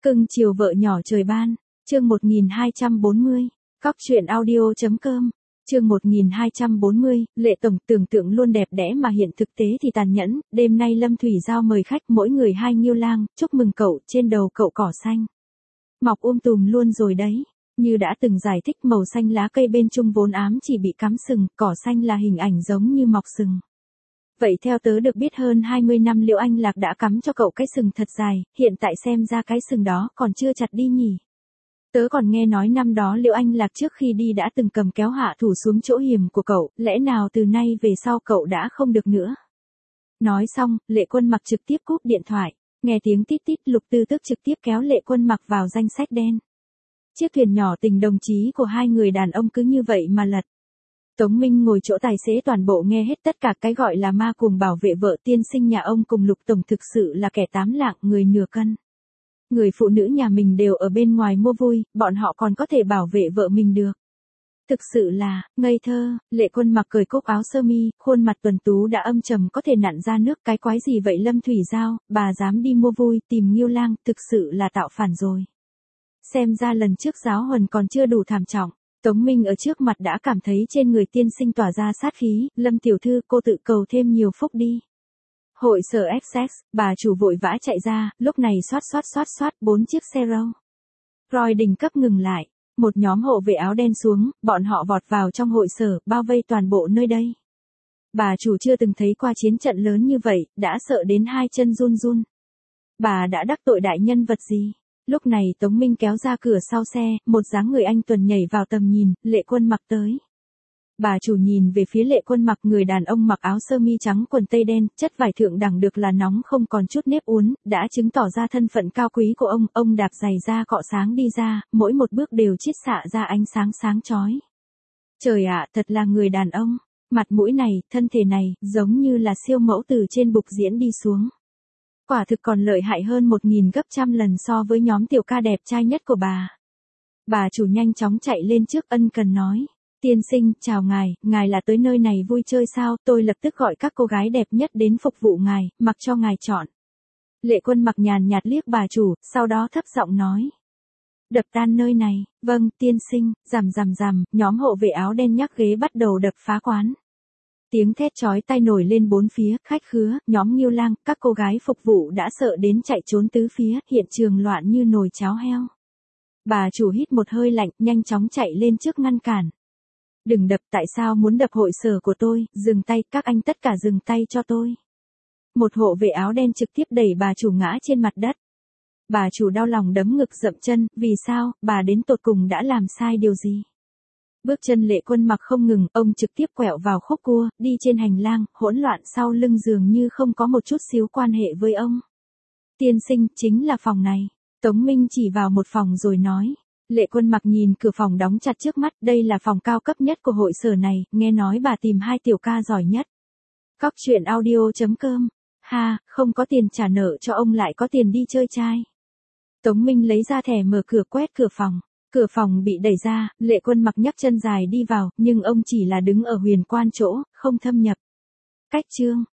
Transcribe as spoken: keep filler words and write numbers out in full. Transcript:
Cưng chiều vợ nhỏ trời ban, chương một nghìn hai trăm bốn mươi, cóc truyện audio.com, chương một nghìn hai trăm bốn mươi, Lệ Tổng tưởng tượng luôn đẹp đẽ mà hiện thực tế thì tàn nhẫn, đêm nay Lâm Thủy Giao mời khách mỗi người hai nghiêu lang, chúc mừng cậu, trên đầu cậu cỏ xanh. Mọc um tùm luôn rồi đấy, như đã từng giải thích màu xanh lá cây bên trung vốn ám chỉ bị cắm sừng, cỏ xanh là hình ảnh giống như mọc sừng. Vậy theo tớ được biết hơn hai mươi năm Liễu Anh Lạc đã cắm cho cậu cái sừng thật dài, hiện tại xem ra cái sừng đó còn chưa chặt đi nhỉ. Tớ còn nghe nói năm đó Liễu Anh Lạc trước khi đi đã từng cầm kéo hạ thủ xuống chỗ hiểm của cậu, lẽ nào từ nay về sau cậu đã không được nữa. Nói xong, Lệ Quân Mặc trực tiếp cúp điện thoại, nghe tiếng tít tít Lục Tư Tước trực tiếp kéo Lệ Quân Mặc vào danh sách đen. Chiếc thuyền nhỏ tình đồng chí của hai người đàn ông cứ như vậy mà lật. Tống Minh ngồi chỗ tài xế toàn bộ nghe hết tất cả cái gọi là ma cuồng bảo vệ vợ tiên sinh nhà ông cùng Lục Tổng thực sự là kẻ tám lạng người nửa cân. Người phụ nữ nhà mình đều ở bên ngoài mua vui, bọn họ còn có thể bảo vệ vợ mình được. Thực sự là, ngây thơ. Lệ Quân Mặc cởi cúc áo sơ mi, khuôn mặt tuần tú đã âm trầm có thể nặn ra nước, cái quái gì vậy Lâm Thủy Giao, bà dám đi mua vui tìm nghiêu lang, thực sự là tạo phản rồi. Xem ra lần trước giáo huấn còn chưa đủ thảm trọng. Tống Minh ở trước mặt đã cảm thấy trên người tiên sinh tỏa ra sát khí, Lâm tiểu thư cô tự cầu thêm nhiều phúc đi. Hội sở Essex, bà chủ vội vã chạy ra, lúc này xoát xoát xoát xoát bốn chiếc xe râu. Roy đỉnh cấp ngừng lại, một nhóm hộ vệ áo đen xuống, bọn họ vọt vào trong hội sở, bao vây toàn bộ nơi đây. Bà chủ chưa từng thấy qua chiến trận lớn như vậy, đã sợ đến hai chân run run. Bà đã đắc tội đại nhân vật gì? Lúc này Tống Minh kéo ra cửa sau xe, một dáng người anh tuần nhảy vào tầm nhìn, Lệ Quân Mặc tới. Bà chủ nhìn về phía Lệ Quân Mặc, người đàn ông mặc áo sơ mi trắng quần tây đen, chất vải thượng đẳng được là nóng không còn chút nếp uốn, đã chứng tỏ ra thân phận cao quý của ông, ông đạp giày da cọ sáng đi ra, mỗi một bước đều chiết xạ ra ánh sáng sáng chói. Trời ạ, thật là người đàn ông, mặt mũi này, thân thể này, giống như là siêu mẫu từ trên bục diễn đi xuống. Quả thực còn lợi hại hơn một nghìn gấp trăm lần so với nhóm tiểu ca đẹp trai nhất của bà. Bà chủ nhanh chóng chạy lên trước ân cần nói. Tiên sinh, chào ngài, ngài là tới nơi này vui chơi sao, tôi lập tức gọi các cô gái đẹp nhất đến phục vụ ngài, mặc cho ngài chọn. Lệ Quân Mặc nhàn nhạt liếc bà chủ, sau đó thấp giọng nói. Đập tan nơi này, vâng, tiên sinh, rằm rằm rằm, nhóm hộ vệ áo đen nhắc ghế bắt đầu đập phá quán. Tiếng thét chói tai nổi lên bốn phía, khách khứa, nhóm nghiêu lang, các cô gái phục vụ đã sợ đến chạy trốn tứ phía, hiện trường loạn như nồi cháo heo. Bà chủ hít một hơi lạnh, nhanh chóng chạy lên trước ngăn cản. Đừng đập, tại sao muốn đập hội sở của tôi, dừng tay, các anh tất cả dừng tay cho tôi. Một hộ vệ áo đen trực tiếp đẩy bà chủ ngã trên mặt đất. Bà chủ đau lòng đấm ngực dậm chân, vì sao, bà đến tột cùng đã làm sai điều gì? Bước chân Lệ Quân Mặc không ngừng, ông trực tiếp quẹo vào khúc cua, đi trên hành lang, hỗn loạn sau lưng dường như không có một chút xíu quan hệ với ông. Tiên sinh, chính là phòng này. Tống Minh chỉ vào một phòng rồi nói. Lệ Quân Mặc nhìn cửa phòng đóng chặt trước mắt, đây là phòng cao cấp nhất của hội sở này, nghe nói bà tìm hai tiểu ca giỏi nhất. Cóc truyện audio.com, ha, không có tiền trả nợ cho ông lại có tiền đi chơi trai. Tống Minh lấy ra thẻ mở cửa quét cửa phòng. Cửa phòng bị đẩy ra, Lệ Quân Mặc nhấc chân dài đi vào, nhưng ông chỉ là đứng ở huyền quan chỗ, không thâm nhập. Cách chương,